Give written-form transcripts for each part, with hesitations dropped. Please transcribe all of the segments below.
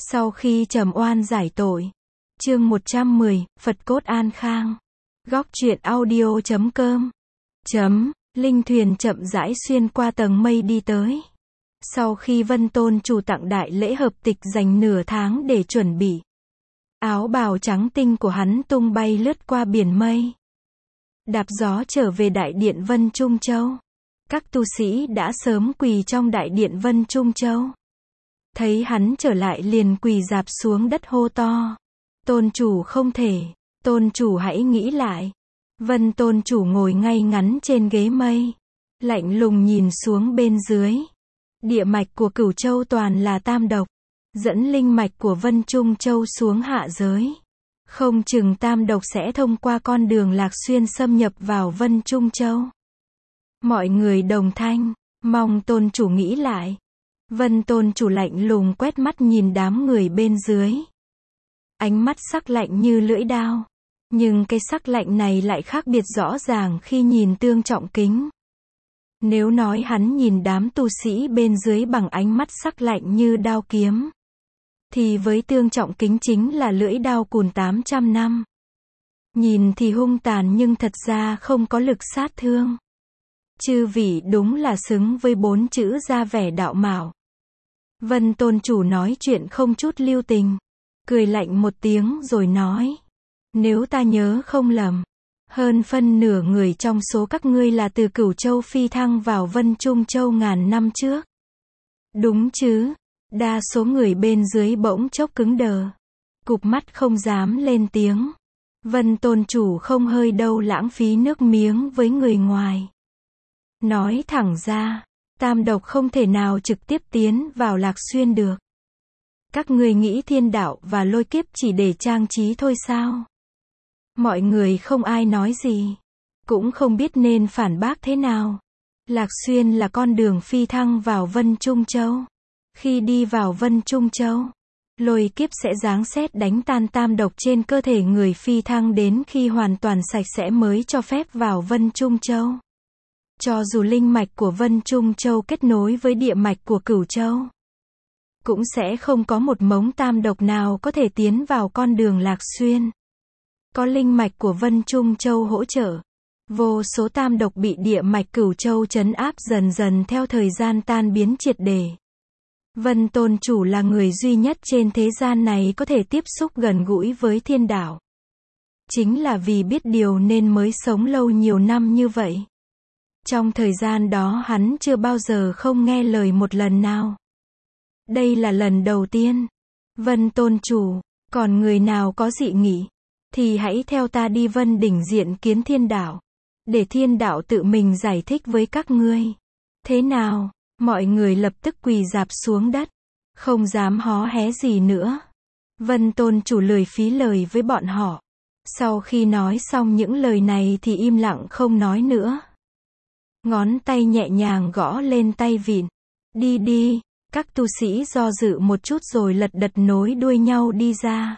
Sau khi trầm oan giải tội. Chương 110, Phật cốt an khang. Góc truyện audio.com. Linh thuyền chậm rãi xuyên qua tầng mây đi tới. Sau khi Vân Tôn chủ tặng đại lễ hợp tịch dành nửa tháng để chuẩn bị. Áo bào trắng tinh của hắn tung bay lướt qua biển mây. Đạp gió trở về đại điện Vân Trung Châu. Các tu sĩ đã sớm quỳ trong đại điện Vân Trung Châu. Thấy hắn trở lại liền quỳ rạp xuống đất hô to. Tôn chủ không thể, tôn chủ hãy nghĩ lại. Vân tôn chủ ngồi ngay ngắn trên ghế mây. Lạnh lùng nhìn xuống bên dưới. Địa mạch của Cửu Châu toàn là tam độc. Dẫn linh mạch của Vân Trung Châu xuống hạ giới. Không chừng tam độc sẽ thông qua con đường Lạc Xuyên xâm nhập vào Vân Trung Châu. Mọi người đồng thanh, mong tôn chủ nghĩ lại. Vân tôn chủ lạnh lùng quét mắt nhìn đám người bên dưới. Ánh mắt sắc lạnh như lưỡi đao. Nhưng cái sắc lạnh này lại khác biệt rõ ràng khi nhìn Tương Trọng Kính. Nếu nói hắn nhìn đám tu sĩ bên dưới bằng ánh mắt sắc lạnh như đao kiếm, thì với Tương Trọng Kính chính là lưỡi đao cùn 800 năm. Nhìn thì hung tàn nhưng thật ra không có lực sát thương. Chư vị đúng là xứng với 4 chữ ra vẻ đạo mạo. Vân tôn chủ nói chuyện không chút lưu tình. Cười lạnh một tiếng rồi nói. Nếu ta nhớ không lầm, hơn phân nửa người trong số các ngươi là từ Cửu Châu phi thăng vào Vân Trung Châu ngàn năm trước. Đúng chứ? Đa số người bên dưới bỗng chốc cứng đờ. Cụp mắt không dám lên tiếng. Vân tôn chủ không hơi đâu lãng phí nước miếng với người ngoài. Nói thẳng ra, tam độc không thể nào trực tiếp tiến vào Lạc Xuyên được. Các ngươi nghĩ thiên đạo và lôi kiếp chỉ để trang trí thôi sao? Mọi người không ai nói gì. Cũng không biết nên phản bác thế nào. Lạc Xuyên là con đường phi thăng vào Vân Trung Châu. Khi đi vào Vân Trung Châu, lôi kiếp sẽ giáng sét đánh tan tam độc trên cơ thể người phi thăng đến khi hoàn toàn sạch sẽ mới cho phép vào Vân Trung Châu. Cho dù linh mạch của Vân Trung Châu kết nối với địa mạch của Cửu Châu, cũng sẽ không có một mống tam độc nào có thể tiến vào con đường Lạc Xuyên. Có linh mạch của Vân Trung Châu hỗ trợ, vô số tam độc bị địa mạch Cửu Châu trấn áp dần dần theo thời gian tan biến triệt để. Vân tôn chủ là người duy nhất trên thế gian này có thể tiếp xúc gần gũi với thiên đạo. Chính là vì biết điều nên mới sống lâu nhiều năm như vậy. Trong thời gian đó hắn chưa bao giờ không nghe lời một lần nào. Đây là lần đầu tiên. Vân tôn chủ, còn người nào có dị nghị, thì hãy theo ta đi Vân đỉnh diện kiến thiên đạo. Để thiên đạo tự mình giải thích với các ngươi. Thế nào? Mọi người lập tức quỳ rạp xuống đất. Không dám hó hé gì nữa. Vân tôn chủ lười phí lời với bọn họ. Sau khi nói xong những lời này thì im lặng không nói nữa. Ngón tay nhẹ nhàng gõ lên tay vịn. Đi đi. Các tu sĩ do dự một chút rồi lật đật nối đuôi nhau đi ra.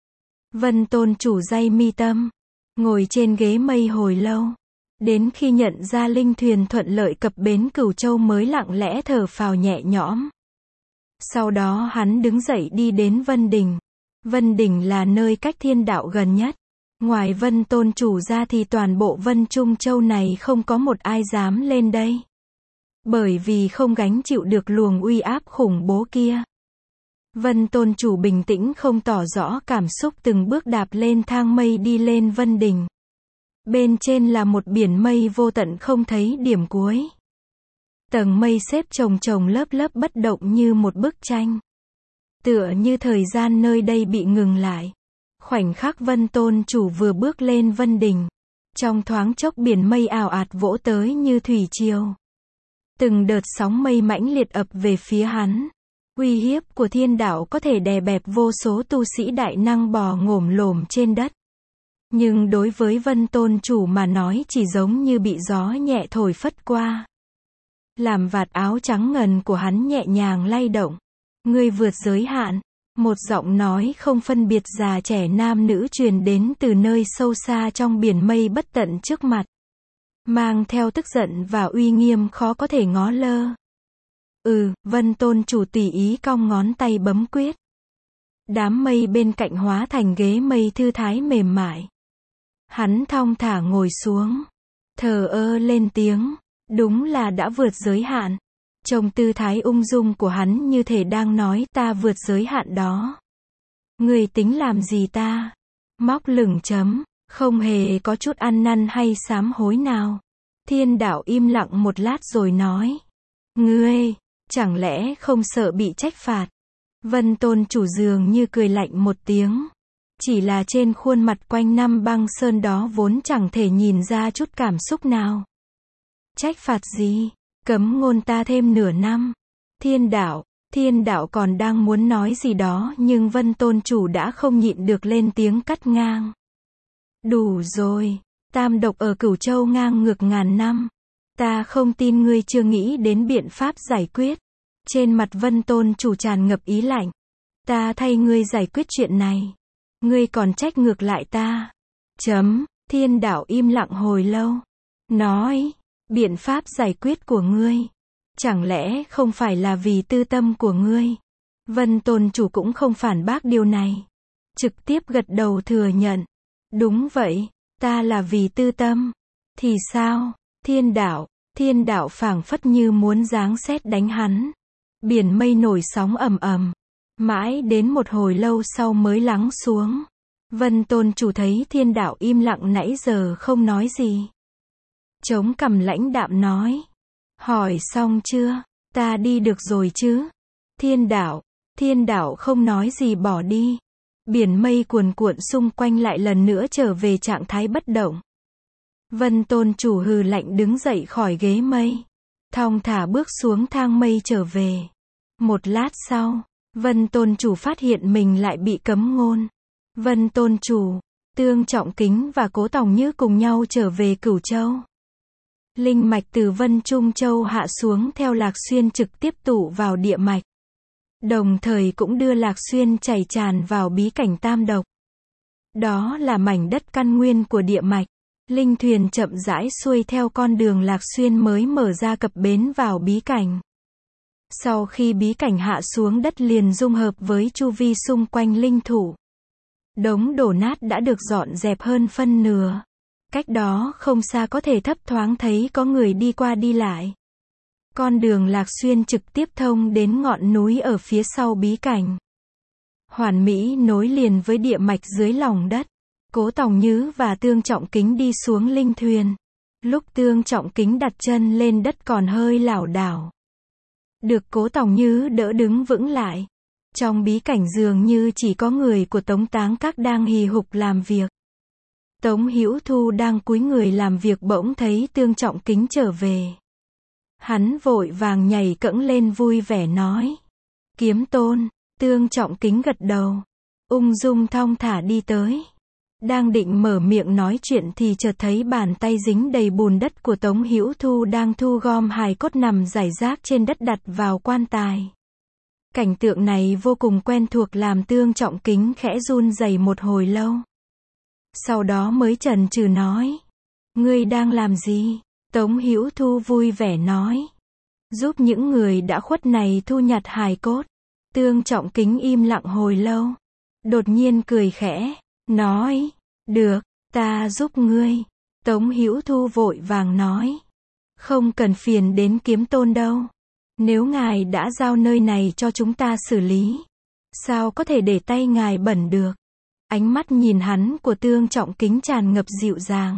Vân tôn chủ day mi tâm. Ngồi trên ghế mây hồi lâu. Đến khi nhận ra linh thuyền thuận lợi cập bến Cửu Châu mới lặng lẽ thở phào nhẹ nhõm. Sau đó hắn đứng dậy đi đến Vân Đỉnh. Vân Đỉnh là nơi cách thiên đạo gần nhất. Ngoài Vân tôn chủ ra thì toàn bộ Vân Trung Châu này không có một ai dám lên đây. Bởi vì không gánh chịu được luồng uy áp khủng bố kia. Vân tôn chủ bình tĩnh không tỏ rõ cảm xúc từng bước đạp lên thang mây đi lên Vân Đỉnh. Bên trên là một biển mây vô tận không thấy điểm cuối. Tầng mây xếp chồng chồng lớp lớp bất động như một bức tranh. Tựa như thời gian nơi đây bị ngừng lại. Khoảnh khắc Vân tôn chủ vừa bước lên Vân Đỉnh. Trong thoáng chốc biển mây ào ạt vỗ tới như thủy triều. Từng đợt sóng mây mãnh liệt ập về phía hắn. Uy hiếp của thiên đạo có thể đè bẹp vô số tu sĩ đại năng bò ngổm lổm trên đất. Nhưng đối với Vân tôn chủ mà nói chỉ giống như bị gió nhẹ thổi phất qua. Làm vạt áo trắng ngần của hắn nhẹ nhàng lay động. Ngươi vượt giới hạn. Một giọng nói không phân biệt già trẻ nam nữ truyền đến từ nơi sâu xa trong biển mây bất tận trước mặt. Mang theo tức giận và uy nghiêm khó có thể ngó lơ. Vân tôn chủ tùy ý cong ngón tay bấm quyết. Đám mây bên cạnh hóa thành ghế mây thư thái mềm mại. Hắn thong thả ngồi xuống, thờ ơ lên tiếng, đúng là đã vượt giới hạn. Trông tư thái ung dung của hắn như thể đang nói ta vượt giới hạn đó. Ngươi tính làm gì ta? Móc lửng chấm, không hề có chút ăn năn hay sám hối nào. Thiên đạo im lặng một lát rồi nói. Ngươi, chẳng lẽ không sợ bị trách phạt? Vân Tôn chủ dường như cười lạnh một tiếng. Chỉ là trên khuôn mặt quanh năm băng sơn đó vốn chẳng thể nhìn ra chút cảm xúc nào. Trách phạt gì? Cấm ngôn ta thêm nửa năm. Thiên đạo còn đang muốn nói gì đó nhưng Vân Tôn chủ đã không nhịn được lên tiếng cắt ngang. Đủ rồi, tam độc ở Cửu Châu ngang ngược ngàn năm. Ta không tin ngươi chưa nghĩ đến biện pháp giải quyết. Trên mặt Vân Tôn chủ tràn ngập ý lạnh. Ta thay ngươi giải quyết chuyện này. Ngươi còn trách ngược lại ta. Thiên đạo im lặng hồi lâu. Nói, biện pháp giải quyết của ngươi. Chẳng lẽ không phải là vì tư tâm của ngươi? Vân Tôn chủ cũng không phản bác điều này. Trực tiếp gật đầu thừa nhận. Đúng vậy, ta là vì tư tâm. Thì sao? Thiên đạo phảng phất như muốn giáng sét đánh hắn. Biển mây nổi sóng ầm ầm. Mãi đến một hồi lâu sau mới lắng xuống. Vân Tôn chủ thấy thiên đạo im lặng nãy giờ không nói gì. Chống cằm lãnh đạm nói. Hỏi xong chưa? Ta đi được rồi chứ? Thiên đạo không nói gì bỏ đi. Biển mây cuồn cuộn xung quanh lại lần nữa trở về trạng thái bất động. Vân Tôn chủ hừ lạnh đứng dậy khỏi ghế mây. Thong thả bước xuống thang mây trở về. Một lát sau, Vân Tôn chủ phát hiện mình lại bị cấm ngôn. Vân Tôn chủ, Tương Trọng Kính và Cố Tòng Như cùng nhau trở về Cửu Châu. Linh mạch từ Vân Trung Châu hạ xuống theo Lạc Xuyên trực tiếp tụ vào địa mạch. Đồng thời cũng đưa Lạc Xuyên chảy tràn vào bí cảnh Tam Độc. Đó là mảnh đất căn nguyên của địa mạch. Linh thuyền chậm rãi xuôi theo con đường Lạc Xuyên mới mở ra cập bến vào bí cảnh. Sau khi bí cảnh hạ xuống đất liền dung hợp với chu vi xung quanh linh thủ. Đống đổ nát đã được dọn dẹp hơn phân nửa. Cách đó không xa có thể thấp thoáng thấy có người đi qua đi lại. Con đường Lạc Xuyên trực tiếp thông đến ngọn núi ở phía sau bí cảnh. Hoàn mỹ nối liền với địa mạch dưới lòng đất. Cố Tòng Như và Tương Trọng Kính đi xuống linh thuyền. Lúc Tương Trọng Kính đặt chân lên đất còn hơi lảo đảo. Được Cố Tòng Như đỡ đứng vững lại. Trong bí cảnh dường như chỉ có người của Tống Táng Các đang hì hục làm việc. Tống Hữu Thu đang cúi người làm việc bỗng thấy Tương Trọng Kính trở về. Hắn vội vàng nhảy cẫng lên vui vẻ nói. Kiếm tôn. Tương Trọng Kính gật đầu. Ung dung thong thả đi tới. Đang định mở miệng nói chuyện thì chợt thấy bàn tay dính đầy bùn đất của Tống Hữu Thu đang thu gom hài cốt nằm rải rác trên đất đặt vào quan tài. Cảnh tượng này vô cùng quen thuộc làm Tương Trọng Kính khẽ run rẩy một hồi lâu. Sau đó mới chần chừ nói. Ngươi đang làm gì? Tống Hữu Thu vui vẻ nói. Giúp những người đã khuất này thu nhặt hài cốt. Tương Trọng Kính im lặng hồi lâu. Đột nhiên cười khẽ. Nói. Được, ta giúp ngươi. Tống Hữu Thu vội vàng nói. Không cần phiền đến kiếm tôn đâu. Nếu ngài đã giao nơi này cho chúng ta xử lý. Sao có thể để tay ngài bẩn được? Ánh mắt nhìn hắn của Tương Trọng Kính tràn ngập dịu dàng.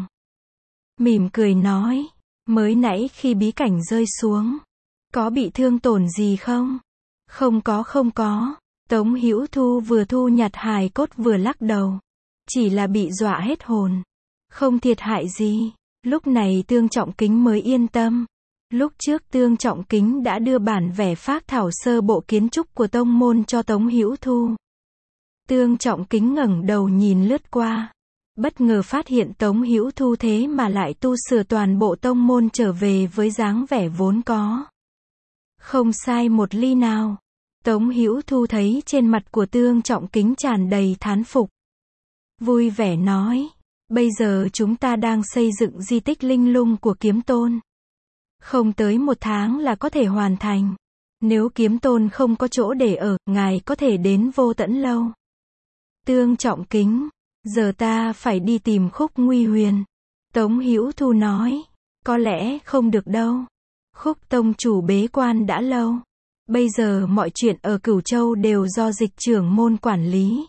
Mỉm cười nói. Mới nãy khi bí cảnh rơi xuống. Có bị thương tổn gì không? Không có. Tống Hữu Thu vừa thu nhặt hài cốt vừa lắc đầu. Chỉ là bị dọa hết hồn. Không thiệt hại gì. Lúc này Tương Trọng Kính mới yên tâm. Lúc trước Tương Trọng Kính đã đưa bản vẽ phác thảo sơ bộ kiến trúc của tông môn cho Tống Hữu Thu. Tương Trọng Kính ngẩng đầu nhìn lướt qua. Bất ngờ phát hiện Tống Hữu Thu thế mà lại tu sửa toàn bộ tông môn trở về với dáng vẻ vốn có. Không sai một ly nào. Tống Hữu Thu thấy trên mặt của Tương Trọng Kính tràn đầy thán phục. Vui vẻ nói. Bây giờ chúng ta đang xây dựng di tích linh lung của kiếm tôn. Không tới 1 tháng là có thể hoàn thành. Nếu kiếm tôn không có chỗ để ở, ngài có thể đến Vô Tẫn Lâu. Tương Trọng Kính, giờ ta phải đi tìm Khúc Nguy Huyền. Tống Hữu Thu nói, có lẽ không được đâu. Khúc tông chủ bế quan đã lâu. Bây giờ mọi chuyện ở Cửu Châu đều do dịch trưởng môn quản lý.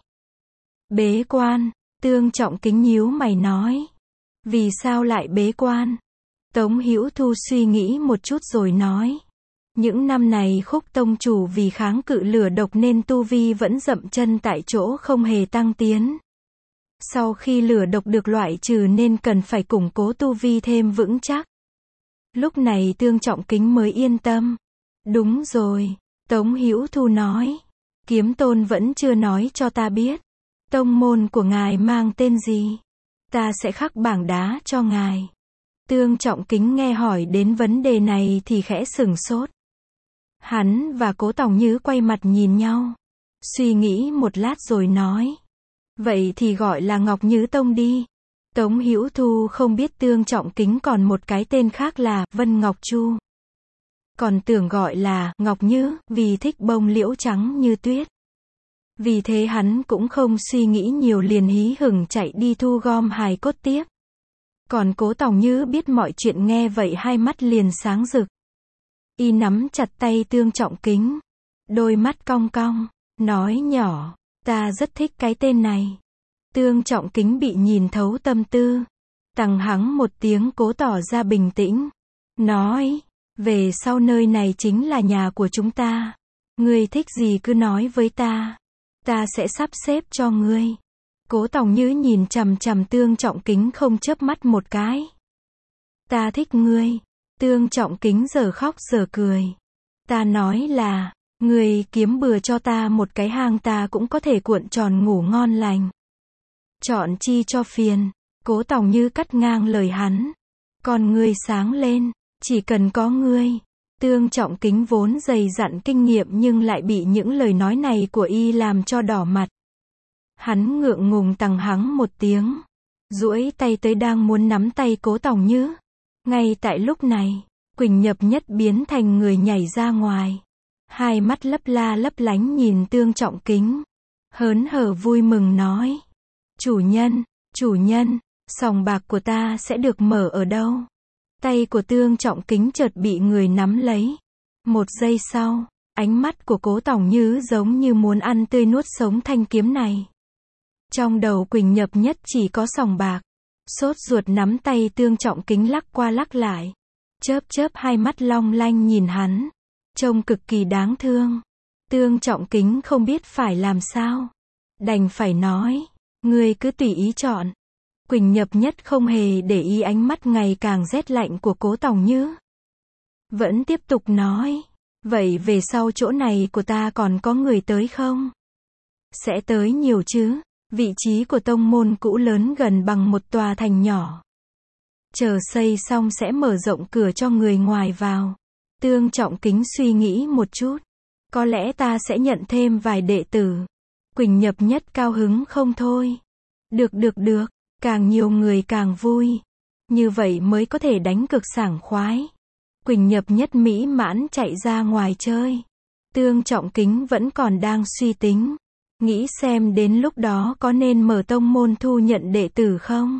Bế quan, Tương Trọng Kính nhíu mày nói. Vì sao lại bế quan? Tống Hữu Thu suy nghĩ một chút rồi nói. Những năm này Khúc tông chủ vì kháng cự lửa độc nên tu vi vẫn dậm chân tại chỗ không hề tăng tiến. Sau khi lửa độc được loại trừ nên cần phải củng cố tu vi thêm vững chắc. Lúc này Tương Trọng Kính mới yên tâm. Đúng rồi, Tống Hữu Thu nói. Kiếm Tôn vẫn chưa nói cho ta biết. Tông môn của ngài mang tên gì? Ta sẽ khắc bảng đá cho ngài. Tương Trọng Kính nghe hỏi đến vấn đề này thì khẽ sửng sốt. Hắn và Cố Tòng Như quay mặt nhìn nhau. Suy nghĩ một lát rồi nói. Vậy thì gọi là Ngọc Nhứ Tông đi. Tống Hữu Thu không biết Tương Trọng Kính còn một cái tên khác là Vân Ngọc Chu. Còn tưởng gọi là Ngọc Nhứ vì thích bông liễu trắng như tuyết. Vì thế hắn cũng không suy nghĩ nhiều liền hí hửng chạy đi thu gom hài cốt tiếp. Còn Cố Tòng Như biết mọi chuyện nghe vậy hai mắt liền sáng rực. Y nắm chặt tay Tương Trọng Kính. Đôi mắt cong cong, nói nhỏ, ta rất thích cái tên này. Tương Trọng Kính bị nhìn thấu tâm tư. Tằng hắng một tiếng cố tỏ ra bình tĩnh. Nói, về sau nơi này chính là nhà của chúng ta. Ngươi thích gì cứ nói với ta. Ta sẽ sắp xếp cho ngươi. Cố Tòng Như nhìn chằm chằm Tương Trọng Kính không chớp mắt một cái. Ta thích ngươi. Tương Trọng Kính giờ khóc giờ cười. Ta nói là, ngươi kiếm bừa cho ta một cái hang ta cũng có thể cuộn tròn ngủ ngon lành. Chọn chi cho phiền. Cố Tòng Như cắt ngang lời hắn. Còn ngươi sáng lên, chỉ cần có ngươi. Tương Trọng Kính vốn dày dặn kinh nghiệm nhưng lại bị những lời nói này của y làm cho đỏ mặt. Hắn ngượng ngùng tằng hắng một tiếng. Duỗi tay tới đang muốn nắm tay Cố Tòng Như. Ngay tại lúc này, Quỳnh Nhập Nhất biến thành người nhảy ra ngoài. Hai mắt lấp la lấp lánh nhìn Tương Trọng Kính. Hớn hở vui mừng nói. Chủ nhân, sòng bạc của ta sẽ được mở ở đâu? Tay của Tương Trọng Kính chợt bị người nắm lấy. Một giây sau, ánh mắt của Cố Tòng Như giống như muốn ăn tươi nuốt sống thanh kiếm này. Trong đầu Quỳnh Nhập Nhất chỉ có sòng bạc. Sốt ruột nắm tay Tương Trọng Kính lắc qua lắc lại. Chớp chớp hai mắt long lanh nhìn hắn. Trông cực kỳ đáng thương. Tương Trọng Kính không biết phải làm sao. Đành phải nói, ngươi cứ tùy ý chọn. Quỳnh Nhập Nhất không hề để ý ánh mắt ngày càng rét lạnh của Cố Tòng Như. Vẫn tiếp tục nói, vậy về sau chỗ này của ta còn có người tới không? Sẽ tới nhiều chứ. Vị trí của tông môn cũ lớn gần bằng một tòa thành nhỏ. Chờ xây xong sẽ mở rộng cửa cho người ngoài vào. Tương Trọng Kính suy nghĩ một chút. Có lẽ ta sẽ nhận thêm vài đệ tử. Quỳnh Nhập Nhất cao hứng không thôi. Được. Càng nhiều người càng vui. Như vậy mới có thể đánh cực sảng khoái. Quỳnh Nhập Nhất mỹ mãn chạy ra ngoài chơi. Tương Trọng Kính vẫn còn đang suy tính. Nghĩ xem đến lúc đó có nên mở tông môn thu nhận đệ tử không?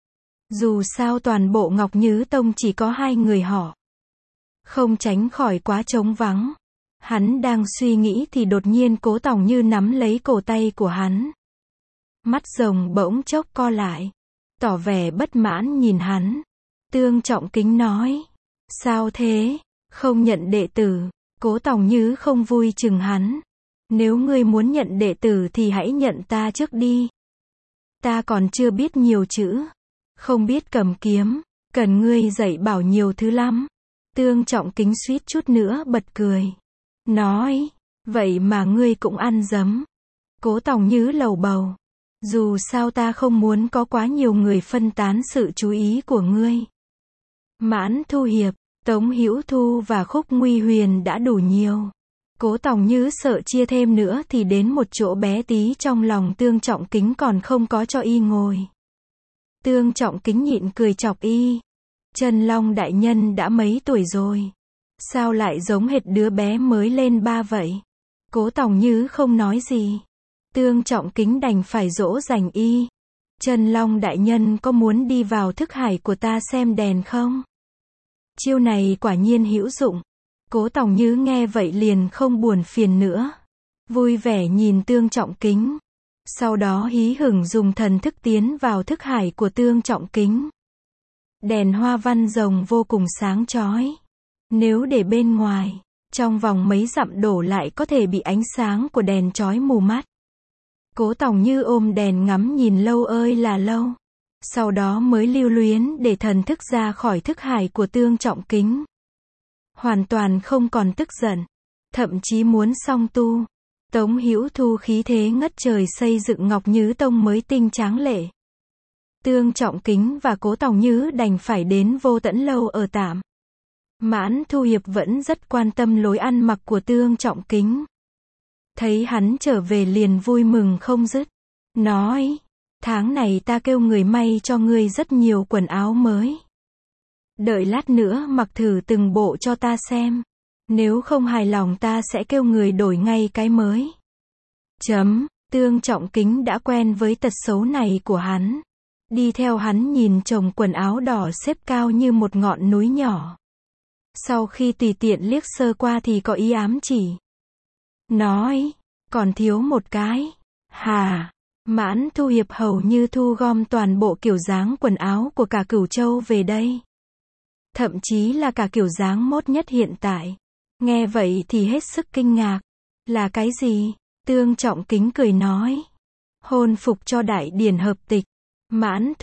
Dù sao toàn bộ Ngọc Nhứ Tông chỉ có 2 người họ. Không tránh khỏi quá trống vắng. Hắn đang suy nghĩ thì đột nhiên Cố Tòng Như nắm lấy cổ tay của hắn. Mắt rồng bỗng chốc co lại. Tỏ vẻ bất mãn nhìn hắn. Tương Trọng Kính nói. Sao thế? Không nhận đệ tử. Cố Tòng Như không vui chừng hắn. Nếu ngươi muốn nhận đệ tử thì hãy nhận ta trước đi. Ta còn chưa biết nhiều chữ. Không biết cầm kiếm. Cần ngươi dạy bảo nhiều thứ lắm. Tương Trọng Kính suýt chút nữa bật cười. Nói. Vậy mà ngươi cũng ăn dấm. Cố Tòng Như lầu bầu. Dù sao ta không muốn có quá nhiều người phân tán sự chú ý của ngươi. Mãn Thu Hiệp, Tống Hữu Thu và Khúc Nguy Huyền đã đủ nhiều. Cố Tòng Như sợ chia thêm nữa thì đến một chỗ bé tí trong lòng Tương Trọng Kính còn không có cho y ngồi. Tương Trọng Kính nhịn cười chọc y. Trần Long đại nhân đã mấy tuổi rồi? Sao lại giống hệt đứa bé mới lên 3 vậy? Cố Tòng Như không nói gì. Tương Trọng Kính đành phải dỗ dành y. Chân Long đại nhân có muốn đi vào thức hải của ta xem đèn không? Chiêu này quả nhiên hữu dụng. Cố Tòng Như nghe vậy liền không buồn phiền nữa. Vui vẻ nhìn Tương Trọng Kính. Sau đó hí hửng dùng thần thức tiến vào thức hải của Tương Trọng Kính. Đèn hoa văn rồng vô cùng sáng chói. Nếu để bên ngoài, trong vòng mấy dặm đổ lại có thể bị ánh sáng của đèn chói mù mắt. Cố Tòng Như ôm đèn ngắm nhìn lâu ơi là lâu. Sau đó mới lưu luyến để thần thức ra khỏi thức hải của Tương Trọng Kính. Hoàn toàn không còn tức giận. Thậm chí muốn song tu. Tống Hữu Thu khí thế ngất trời xây dựng Ngọc Nhứ Tông mới tinh tráng lệ. Tương Trọng Kính và Cố Tòng Như đành phải đến Vô Tẫn Lâu ở tạm. Mãn Thu Hiệp vẫn rất quan tâm lối ăn mặc của Tương Trọng Kính. Thấy hắn trở về liền vui mừng không dứt. Nói, tháng này ta kêu người may cho ngươi rất nhiều quần áo mới. Đợi lát nữa mặc thử từng bộ cho ta xem. Nếu không hài lòng ta sẽ kêu người đổi ngay cái mới. Tương Trọng Kính đã quen với tật xấu này của hắn. Đi theo hắn nhìn chồng quần áo đỏ xếp cao như một ngọn núi nhỏ. Sau khi tùy tiện liếc sơ qua thì có ý ám chỉ. Nói, còn thiếu một cái. Hà, Mãn Thu Hiệp hầu như thu gom toàn bộ kiểu dáng quần áo của cả Cửu Châu về đây. Thậm chí là cả kiểu dáng mốt nhất hiện tại. Nghe vậy thì hết sức kinh ngạc. Là cái gì? Tương Trọng Kính cười nói. Hôn phục cho đại điển hợp tịch. Mãn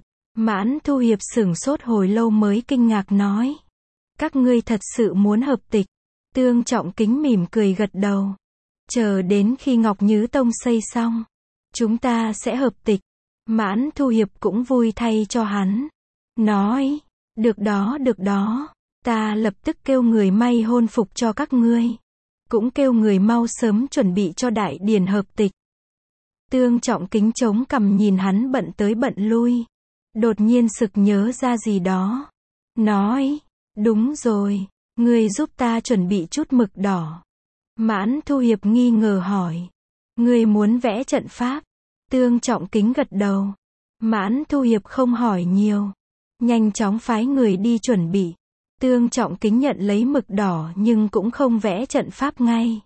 Thu Hiệp sửng sốt hồi lâu mới kinh ngạc nói. Các ngươi thật sự muốn hợp tịch? Tương Trọng Kính mỉm cười gật đầu. Chờ đến khi Ngọc Nhứ Tông xây xong, chúng ta sẽ hợp tịch. Mãn Thu Hiệp cũng vui thay cho hắn. Nói, được đó, ta lập tức kêu người may hôn phục cho các ngươi. Cũng kêu người mau sớm chuẩn bị cho đại điển hợp tịch. Tương Trọng Kính chống cằm nhìn hắn bận tới bận lui. Đột nhiên sực nhớ ra gì đó. Nói, đúng rồi, ngươi giúp ta chuẩn bị chút mực đỏ. Mãn Thu Hiệp nghi ngờ hỏi. Ngươi muốn vẽ trận pháp? Tương Trọng Kính gật đầu. Mãn Thu Hiệp không hỏi nhiều. Nhanh chóng phái người đi chuẩn bị. Tương Trọng Kính nhận lấy mực đỏ nhưng cũng không vẽ trận pháp ngay.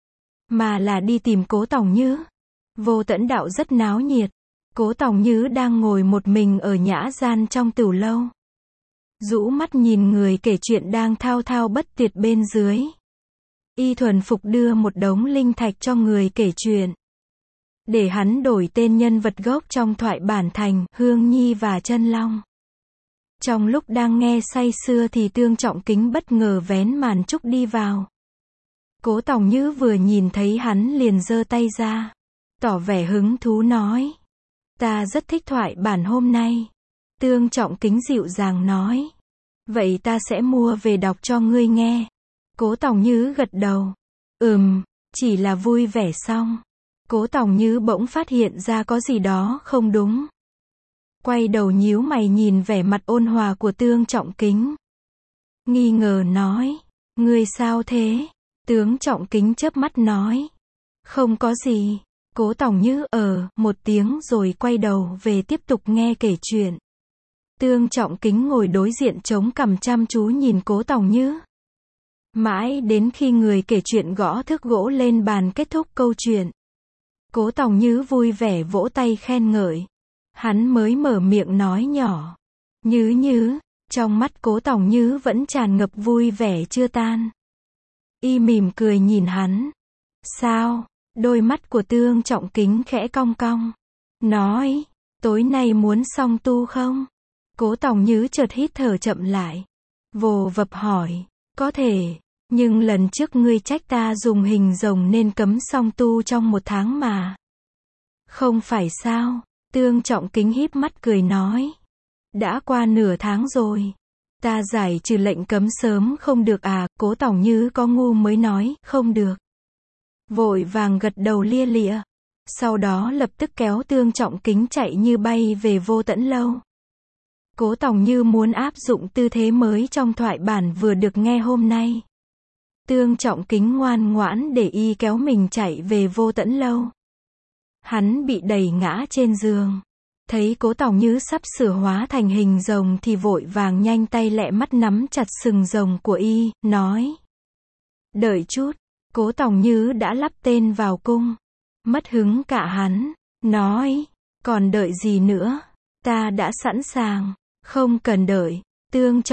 Mà là đi tìm Cố Tòng Như. Vô Tẫn Đạo rất náo nhiệt. Cố Tòng Như đang ngồi một mình ở nhã gian trong tửu lâu. Rũ mắt nhìn người kể chuyện đang thao thao bất tuyệt bên dưới. Y thuần phục đưa một đống linh thạch cho người kể chuyện. Để hắn đổi tên nhân vật gốc trong thoại bản thành Hương Nhi và Chân Long. Trong lúc đang nghe say sưa thì Tương Trọng Kính bất ngờ vén màn trúc đi vào. Cố Tòng Như vừa nhìn thấy hắn liền giơ tay ra. Tỏ vẻ hứng thú nói. Ta rất thích thoại bản hôm nay. Tương Trọng Kính dịu dàng nói. Vậy ta sẽ mua về đọc cho ngươi nghe. Cố Tòng Như gật đầu. Chỉ là vui vẻ xong. Cố Tòng Như bỗng phát hiện ra có gì đó không đúng. Quay đầu nhíu mày nhìn vẻ mặt ôn hòa của Tương Trọng Kính. Nghi ngờ nói. Ngươi sao thế? Tương Trọng Kính chớp mắt nói. Không có gì. Cố Tòng Như một tiếng rồi quay đầu về tiếp tục nghe kể chuyện. Tương Trọng Kính ngồi đối diện chống cằm chăm chú nhìn Cố Tòng Như. Mãi đến khi người kể chuyện gõ thước gỗ lên bàn kết thúc câu chuyện. Cố Tòng Như vui vẻ vỗ tay khen ngợi. Hắn mới mở miệng nói nhỏ. Như, trong mắt Cố Tòng Như vẫn tràn ngập vui vẻ chưa tan. Y mỉm cười nhìn hắn. Sao? Đôi mắt của Tương Trọng Kính khẽ cong cong. Nói, tối nay muốn song tu không? Cố Tòng Như chợt hít thở chậm lại. Vồ vập hỏi, có thể, nhưng lần trước ngươi trách ta dùng hình rồng nên cấm song tu trong 1 tháng mà. Không phải sao? Tương Trọng Kính híp mắt cười nói. Đã qua nửa tháng rồi. Ta giải trừ lệnh cấm sớm không được à? Cố Tòng Như có ngu mới nói, không được. Vội vàng gật đầu lia lịa. Sau đó lập tức kéo Tương Trọng Kính chạy như bay về Vô Tẫn Lâu. Cố Tòng Như muốn áp dụng tư thế mới trong thoại bản vừa được nghe hôm nay. Tương Trọng Kính ngoan ngoãn để y kéo mình chạy về Vô Tẫn Lâu. Hắn bị đẩy ngã trên giường. Thấy Cố Tòng Như sắp sửa hóa thành hình rồng thì vội vàng nhanh tay lẹ mắt nắm chặt sừng rồng của y, nói. Đợi chút, Cố Tòng Như đã lắp tên vào cung. Mất hứng cả hắn, nói. Còn đợi gì nữa? Ta đã sẵn sàng. Không cần đợi. Tương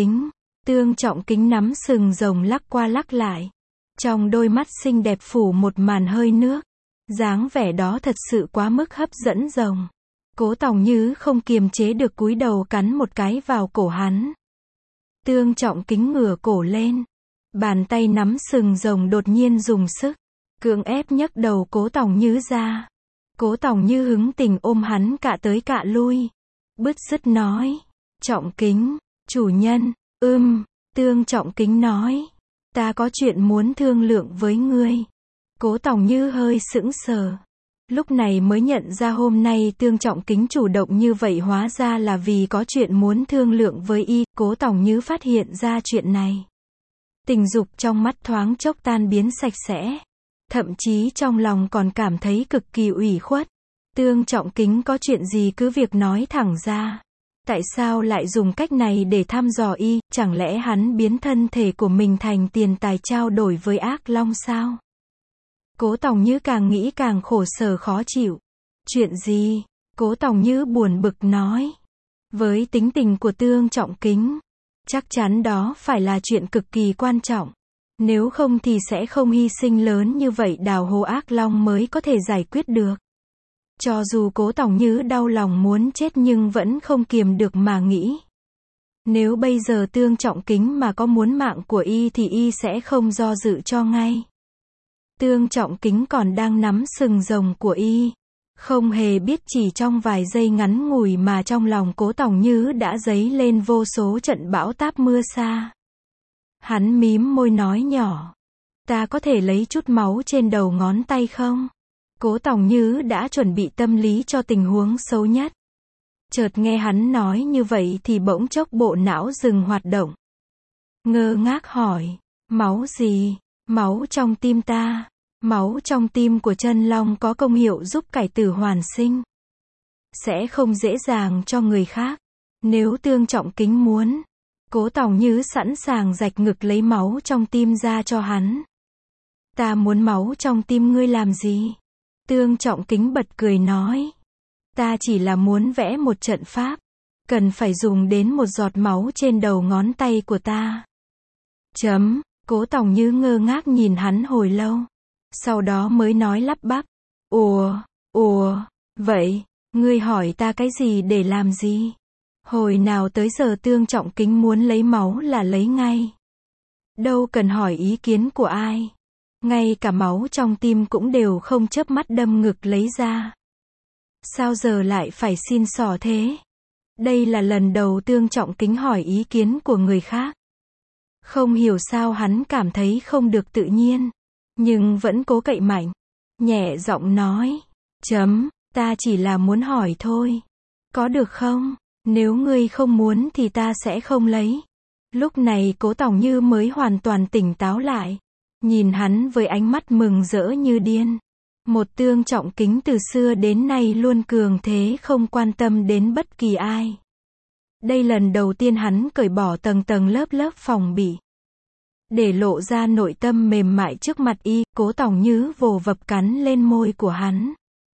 Trọng Kính nắm sừng rồng lắc qua lắc lại. Trong đôi mắt xinh đẹp phủ một màn hơi nước. Dáng vẻ đó thật sự quá mức hấp dẫn rồng. Cố Tòng Như không kiềm chế được cúi đầu cắn một cái vào cổ hắn. Tương Trọng Kính ngửa cổ lên. Bàn tay nắm sừng rồng đột nhiên dùng sức. Cưỡng ép nhấc đầu Cố Tòng Như ra. Cố Tòng Như hứng tình ôm hắn cạ tới cạ lui. Bứt rứt nói. Trọng Kính, chủ nhân, Tương Trọng Kính nói. Ta có chuyện muốn thương lượng với ngươi. Cố Tòng Như hơi sững sờ. Lúc này mới nhận ra hôm nay Tương Trọng Kính chủ động như vậy hóa ra là vì có chuyện muốn thương lượng với y. Cố Tòng Như phát hiện ra chuyện này. Tình dục trong mắt thoáng chốc tan biến sạch sẽ. Thậm chí trong lòng còn cảm thấy cực kỳ ủy khuất. Tương Trọng Kính có chuyện gì cứ việc nói thẳng ra. Tại sao lại dùng cách này để thăm dò y, chẳng lẽ hắn biến thân thể của mình thành tiền tài trao đổi với ác long sao? Cố Tòng Như càng nghĩ càng khổ sở khó chịu. Chuyện gì? Cố Tòng Như buồn bực nói. Với tính tình của Tương Trọng Kính, chắc chắn đó phải là chuyện cực kỳ quan trọng. Nếu không thì sẽ không hy sinh lớn như vậy đào hố ác long mới có thể giải quyết được. Cho dù Cố Tòng Như đau lòng muốn chết nhưng vẫn không kiềm được mà nghĩ. Nếu bây giờ Tương Trọng Kính mà có muốn mạng của y thì y sẽ không do dự cho ngay. Tương Trọng Kính còn đang nắm sừng rồng của y. Không hề biết chỉ trong vài giây ngắn ngủi mà trong lòng Cố Tòng Như đã dấy lên vô số trận bão táp mưa sa. Hắn mím môi nói nhỏ. Ta có thể lấy chút máu trên đầu ngón tay không? Cố Tòng Như đã chuẩn bị tâm lý cho tình huống xấu nhất. Chợt nghe hắn nói như vậy thì bỗng chốc bộ não dừng hoạt động. Ngơ ngác hỏi. Máu gì? Máu trong tim ta. Máu trong tim của chân long có công hiệu giúp cải tử hoàn sinh. Sẽ không dễ dàng cho người khác. Nếu Tương Trọng Kính muốn, Cố Tòng Như sẵn sàng rạch ngực lấy máu trong tim ra cho hắn. Ta muốn máu trong tim ngươi làm gì? Tương Trọng Kính bật cười nói. Ta chỉ là muốn vẽ một trận pháp. Cần phải dùng đến một giọt máu trên đầu ngón tay của ta. Cố Tòng Như ngơ ngác nhìn hắn hồi lâu. Sau đó mới nói lắp bắp. Vậy, ngươi hỏi ta cái gì để làm gì? Hồi nào tới giờ Tương Trọng Kính muốn lấy máu là lấy ngay. Đâu cần hỏi ý kiến của ai. Ngay cả máu trong tim cũng đều không chớp mắt đâm ngực lấy ra. Sao giờ lại phải xin xỏ thế? Đây là lần đầu Tương Trọng Kính hỏi ý kiến của người khác. Không hiểu sao hắn cảm thấy không được tự nhiên. Nhưng vẫn cố cậy mạnh. Nhẹ giọng nói. Ta chỉ là muốn hỏi thôi. Có được không? Nếu ngươi không muốn thì ta sẽ không lấy. Lúc này Cố Tòng Như mới hoàn toàn tỉnh táo lại. Nhìn hắn với ánh mắt mừng rỡ như điên. Một Tương Trọng Kính từ xưa đến nay luôn cường thế không quan tâm đến bất kỳ ai. Đây lần đầu tiên hắn cởi bỏ tầng tầng lớp lớp phòng bị. Để lộ ra nội tâm mềm mại trước mặt y, Cố Tòng Như vồ vập cắn lên môi của hắn.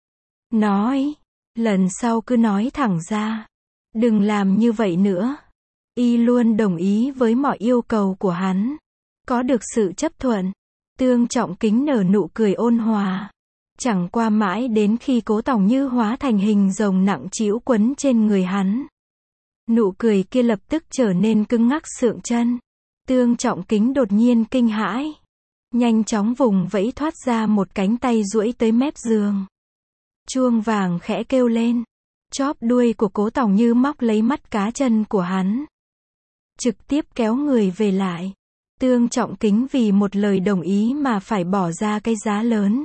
Nói, lần sau cứ nói thẳng ra. Đừng làm như vậy nữa. Y luôn đồng ý với mọi yêu cầu của hắn. Có được sự chấp thuận. Tương Trọng Kính nở nụ cười ôn hòa. Chẳng qua mãi đến khi Cố Tòng Như hóa thành hình rồng nặng trĩu quấn trên người hắn. Nụ cười kia lập tức trở nên cứng ngắc sượng chân. Tương Trọng Kính đột nhiên kinh hãi. Nhanh chóng vùng vẫy thoát ra một cánh tay duỗi tới mép giường. Chuông vàng khẽ kêu lên. Chóp đuôi của Cố Tòng Như móc lấy mắt cá chân của hắn. Trực tiếp kéo người về lại. Tương Trọng Kính vì một lời đồng ý mà phải bỏ ra cái giá lớn.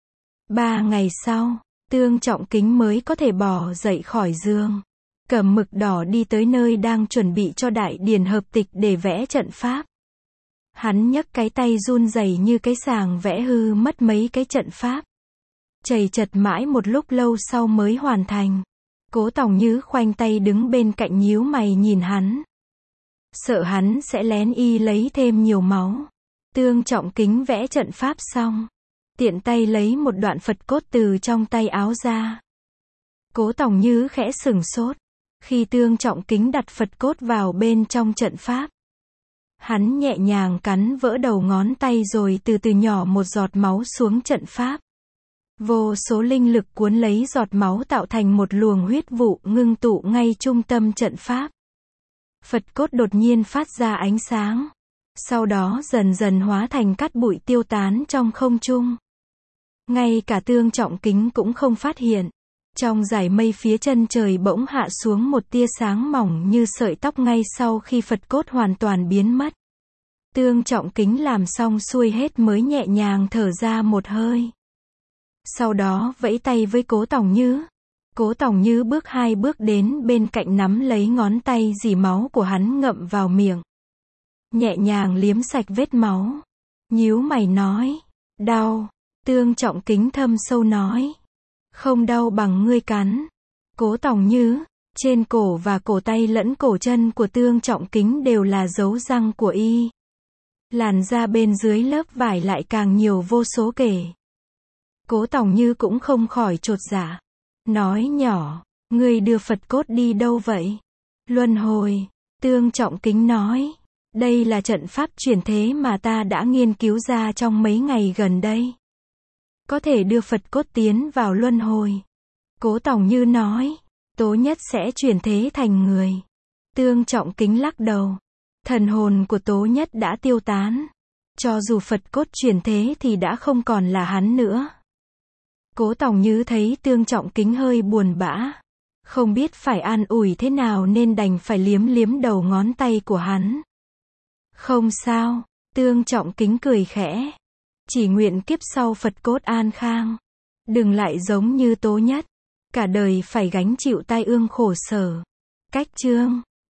3 ngày sau, Tương Trọng Kính mới có thể bỏ dậy khỏi giường. Cầm mực đỏ đi tới nơi đang chuẩn bị cho đại điển hợp tịch để vẽ trận pháp. Hắn nhấc cái tay run rẩy như cái sàng vẽ hư mất mấy cái trận pháp. Chầy chật mãi một lúc lâu sau mới hoàn thành. Cố Tòng Như khoanh tay đứng bên cạnh nhíu mày nhìn hắn. Sợ hắn sẽ lén y lấy thêm nhiều máu. Tương Trọng Kính vẽ trận pháp xong. Tiện tay lấy một đoạn Phật cốt từ trong tay áo ra. Cố Tòng Như khẽ sửng sốt. Khi Tương Trọng Kính đặt Phật cốt vào bên trong trận pháp. Hắn nhẹ nhàng cắn vỡ đầu ngón tay rồi từ từ nhỏ một giọt máu xuống trận pháp. Vô số linh lực cuốn lấy giọt máu tạo thành một luồng huyết vụ ngưng tụ ngay trung tâm trận pháp. Phật cốt đột nhiên phát ra ánh sáng. Sau đó dần dần hóa thành cát bụi tiêu tán trong không trung. Ngay cả Tương Trọng Kính cũng không phát hiện. Trong dải mây phía chân trời bỗng hạ xuống một tia sáng mỏng như sợi tóc ngay sau khi Phật cốt hoàn toàn biến mất. Tương Trọng Kính làm xong xuôi hết mới nhẹ nhàng thở ra một hơi. Sau đó vẫy tay với Cố Tòng Như. Cố Tòng Như bước 2 bước đến bên cạnh nắm lấy ngón tay dì máu của hắn ngậm vào miệng. Nhẹ nhàng liếm sạch vết máu. Nhíu mày nói. Đau. Tương Trọng Kính thâm sâu nói. Không đau bằng ngươi cắn. Cố Tòng Như. Trên cổ và cổ tay lẫn cổ chân của Tương Trọng Kính đều là dấu răng của y. Làn da bên dưới lớp vải lại càng nhiều vô số kể. Cố Tòng Như cũng không khỏi chột dạ. Nói nhỏ, ngươi đưa Phật cốt đi đâu vậy? Luân hồi. Tương Trọng Kính nói. Đây là trận pháp chuyển thế mà ta đã nghiên cứu ra trong mấy ngày gần đây. Có thể đưa Phật cốt tiến vào luân hồi. Cố Tòng Như nói. Tố Nhất sẽ chuyển thế thành người. Tương Trọng Kính lắc đầu. Thần hồn của Tố Nhất đã tiêu tán. Cho dù Phật cốt chuyển thế thì đã không còn là hắn nữa. Cố Tòng Như thấy Tương Trọng Kính hơi buồn bã. Không biết phải an ủi thế nào nên đành phải liếm liếm đầu ngón tay của hắn. Không sao. Tương Trọng Kính cười khẽ. Chỉ nguyện kiếp sau Phật cốt an khang. Đừng lại giống như Tố Nhất. Cả đời phải gánh chịu tai ương khổ sở. Cách chương